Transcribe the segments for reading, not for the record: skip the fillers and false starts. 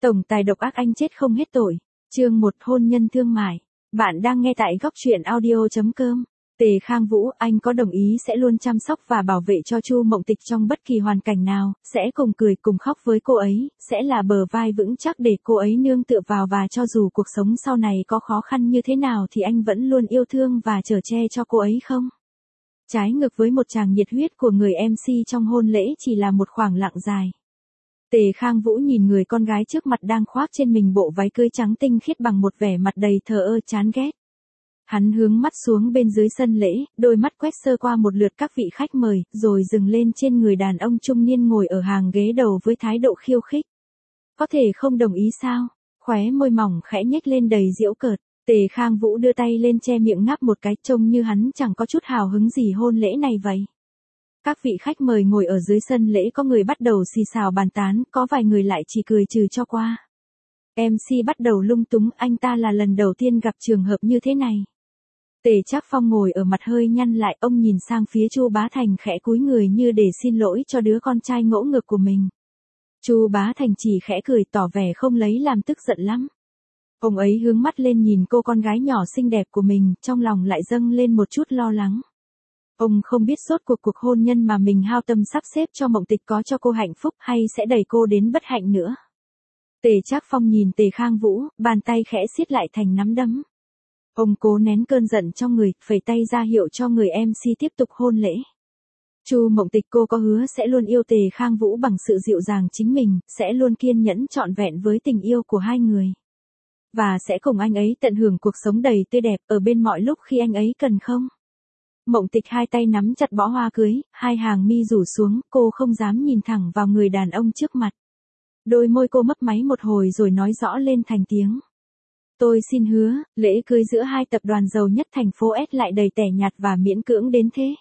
Tổng tài độc ác anh chết không hết tội. Chương 1 hôn nhân thương mại. Bạn đang nghe tại góc truyện audio.com. Tề Khang Vũ, anh có đồng ý sẽ luôn chăm sóc và bảo vệ cho Chu Mộng Tịch trong bất kỳ hoàn cảnh nào, sẽ cùng cười cùng khóc với cô ấy, sẽ là bờ vai vững chắc để cô ấy nương tựa vào và cho dù cuộc sống sau này có khó khăn như thế nào thì anh vẫn luôn yêu thương và chở che cho cô ấy không? Trái ngược với một tràng nhiệt huyết của người MC trong hôn lễ chỉ là một khoảng lặng dài. Tề Khang Vũ nhìn người con gái trước mặt đang khoác trên mình bộ váy cưới trắng tinh khiết bằng một vẻ mặt đầy thờ ơ chán ghét. Hắn hướng mắt xuống bên dưới sân lễ, đôi mắt quét sơ qua một lượt các vị khách mời, rồi dừng lên trên người đàn ông trung niên ngồi ở hàng ghế đầu với thái độ khiêu khích. Có thể không đồng ý sao? Khóe môi mỏng khẽ nhếch lên đầy giễu cợt. Tề Khang Vũ đưa tay lên che miệng ngáp một cái, trông như hắn chẳng có chút hào hứng gì hôn lễ này vậy. Các vị khách mời ngồi ở dưới sân lễ có người bắt đầu xì xào bàn tán, có vài người lại chỉ cười trừ cho qua. MC bắt đầu lung túng, anh ta là lần đầu tiên gặp trường hợp như thế này. Tề Trác Phong ngồi ở mặt hơi nhăn lại, ông nhìn sang phía Chu Bá Thành khẽ cúi người như để xin lỗi cho đứa con trai ngỗ ngược của mình. Chu Bá Thành chỉ khẽ cười tỏ vẻ không lấy làm tức giận lắm. Ông ấy hướng mắt lên nhìn cô con gái nhỏ xinh đẹp của mình, trong lòng lại dâng lên một chút lo lắng. Ông không biết rốt cuộc hôn nhân mà mình hao tâm sắp xếp cho Mộng Tịch có cho cô hạnh phúc hay sẽ đẩy cô đến bất hạnh nữa. Tề Trác Phong nhìn Tề Khang Vũ, bàn tay khẽ siết lại thành nắm đấm. Ông cố nén cơn giận trong người, phẩy tay ra hiệu cho người MC tiếp tục hôn lễ. Chu Mộng Tịch cô có hứa sẽ luôn yêu Tề Khang Vũ bằng sự dịu dàng chính mình, sẽ luôn kiên nhẫn trọn vẹn với tình yêu của hai người. Và sẽ cùng anh ấy tận hưởng cuộc sống đầy tươi đẹp ở bên mọi lúc khi anh ấy cần không? Mộng Tịch hai tay nắm chặt bó hoa cưới, hai hàng mi rủ xuống, cô không dám nhìn thẳng vào người đàn ông trước mặt. Đôi môi cô mấp máy một hồi rồi nói rõ lên thành tiếng. Tôi xin hứa, lễ cưới giữa hai tập đoàn giàu nhất thành phố S lại đầy tẻ nhạt và miễn cưỡng đến thế.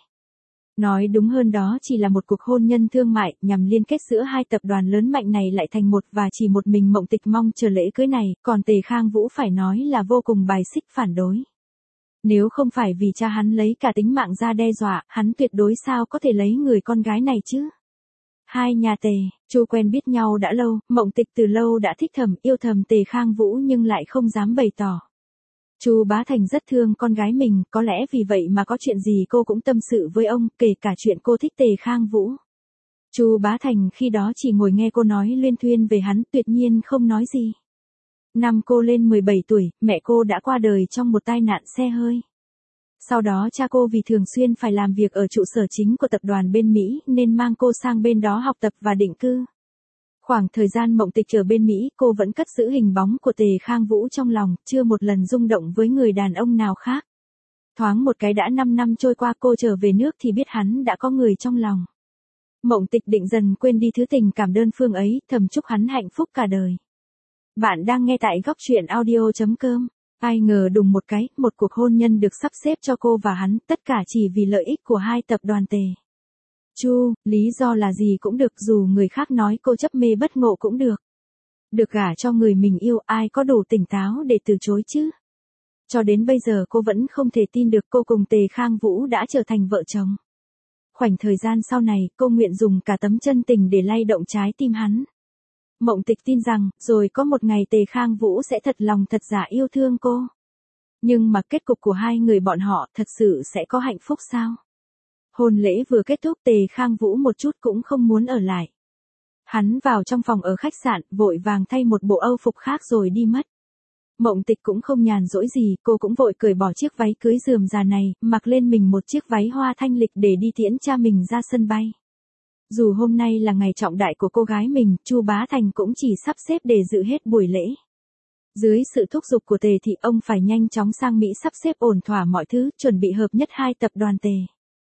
Nói đúng hơn đó chỉ là một cuộc hôn nhân thương mại nhằm liên kết giữa hai tập đoàn lớn mạnh này lại thành một và chỉ một mình Mộng Tịch mong chờ lễ cưới này, còn Tề Khang Vũ phải nói là vô cùng bài xích phản đối. Nếu không phải vì cha hắn lấy cả tính mạng ra đe dọa, hắn tuyệt đối sao có thể lấy người con gái này chứ? Hai nhà Tề, Chu quen biết nhau đã lâu, Mộng Tịch từ lâu đã thích thầm, yêu thầm Tề Khang Vũ nhưng lại không dám bày tỏ. Chu Bá Thành rất thương con gái mình, có lẽ vì vậy mà có chuyện gì cô cũng tâm sự với ông, kể cả chuyện cô thích Tề Khang Vũ. Chu Bá Thành khi đó chỉ ngồi nghe cô nói luyên thuyên về hắn, tuyệt nhiên không nói gì. Năm cô lên 17 tuổi, mẹ cô đã qua đời trong một tai nạn xe hơi. Sau đó cha cô vì thường xuyên phải làm việc ở trụ sở chính của tập đoàn bên Mỹ nên mang cô sang bên đó học tập và định cư. Khoảng thời gian Mộng Tịch ở bên Mỹ, cô vẫn cất giữ hình bóng của Tề Khang Vũ trong lòng, chưa một lần rung động với người đàn ông nào khác. Thoáng một cái đã 5 năm trôi qua, cô trở về nước thì biết hắn đã có người trong lòng. Mộng Tịch định dần quên đi thứ tình cảm đơn phương ấy, thầm chúc hắn hạnh phúc cả đời. Bạn đang nghe tại góc truyện audio.com. Ai ngờ đùng một cái, một cuộc hôn nhân được sắp xếp cho cô và hắn, tất cả chỉ vì lợi ích của hai tập đoàn Tề. Chu, lý do là gì cũng được, dù người khác nói cô chấp mê bất ngộ cũng được. Được gả cho người mình yêu, ai có đủ tỉnh táo để từ chối chứ? Cho đến bây giờ cô vẫn không thể tin được cô cùng Tề Khang Vũ đã trở thành vợ chồng. Khoảnh thời gian sau này, cô nguyện dùng cả tấm chân tình để lay động trái tim hắn. Mộng Tịch tin rằng, rồi có một ngày Tề Khang Vũ sẽ thật lòng thật giả yêu thương cô. Nhưng mà kết cục của hai người bọn họ thật sự sẽ có hạnh phúc sao? Hôn lễ vừa kết thúc, Tề Khang Vũ một chút cũng không muốn ở lại. Hắn vào trong phòng ở khách sạn, vội vàng thay một bộ âu phục khác rồi đi mất. Mộng Tịch cũng không nhàn rỗi gì, cô cũng vội cởi bỏ chiếc váy cưới rườm rà này, mặc lên mình một chiếc váy hoa thanh lịch để đi tiễn cha mình ra sân bay. Dù hôm nay là ngày trọng đại của cô gái mình, Chu Bá Thành cũng chỉ sắp xếp để dự hết buổi lễ. Dưới sự thúc giục của Tề thì ông phải nhanh chóng sang Mỹ sắp xếp ổn thỏa mọi thứ, chuẩn bị hợp nhất hai tập đoàn Tề.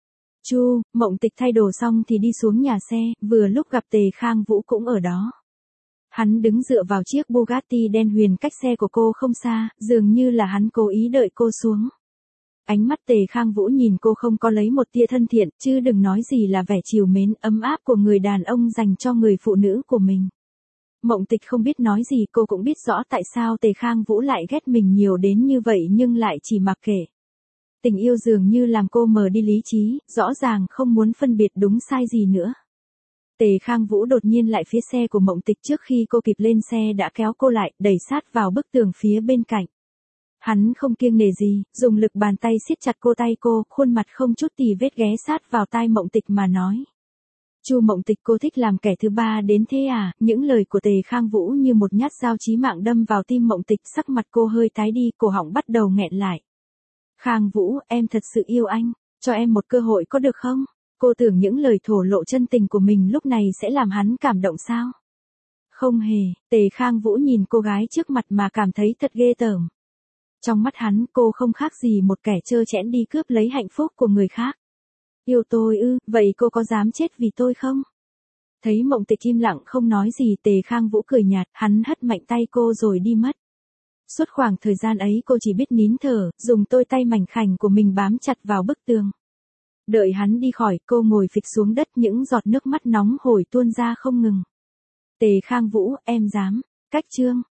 Chu, Mộng Tịch thay đồ xong thì đi xuống nhà xe, vừa lúc gặp Tề Khang Vũ cũng ở đó. Hắn đứng dựa vào chiếc Bugatti đen huyền cách xe của cô không xa, dường như là hắn cố ý đợi cô xuống. Ánh mắt Tề Khang Vũ nhìn cô không có lấy một tia thân thiện, chứ đừng nói gì là vẻ trìu mến ấm áp của người đàn ông dành cho người phụ nữ của mình. Mộng Tịch không biết nói gì, cô cũng biết rõ tại sao Tề Khang Vũ lại ghét mình nhiều đến như vậy nhưng lại chỉ mặc kệ. Tình yêu dường như làm cô mờ đi lý trí, rõ ràng không muốn phân biệt đúng sai gì nữa. Tề Khang Vũ đột nhiên lại phía xe của Mộng Tịch, trước khi cô kịp lên xe đã kéo cô lại, đẩy sát vào bức tường phía bên cạnh. Hắn không kiêng nể gì, dùng lực bàn tay siết chặt tay cô, khuôn mặt không chút tì vết ghé sát vào tai Mộng Tịch mà nói. Chu Mộng Tịch, cô thích làm kẻ thứ ba đến thế à? Những lời của Tề Khang Vũ như một nhát dao chí mạng đâm vào tim Mộng Tịch, sắc mặt cô hơi tái đi, cổ họng bắt đầu nghẹn lại. Khang Vũ, em thật sự yêu anh, cho em một cơ hội có được không? Cô tưởng những lời thổ lộ chân tình của mình lúc này sẽ làm hắn cảm động sao? Không hề, Tề Khang Vũ nhìn cô gái trước mặt mà cảm thấy thật ghê tởm. Trong mắt hắn, cô không khác gì một kẻ trơ trẽn đi cướp lấy hạnh phúc của người khác. Yêu tôi ư, vậy cô có dám chết vì tôi không? Thấy Mộng Tịch im lặng không nói gì, Tề Khang Vũ cười nhạt, hắn hất mạnh tay cô rồi đi mất. Suốt khoảng thời gian ấy cô chỉ biết nín thở, dùng đôi tay mảnh khảnh của mình bám chặt vào bức tường. Đợi hắn đi khỏi, cô ngồi phịch xuống đất, những giọt nước mắt nóng hổi tuôn ra không ngừng. Tề Khang Vũ, em dám. Cách chương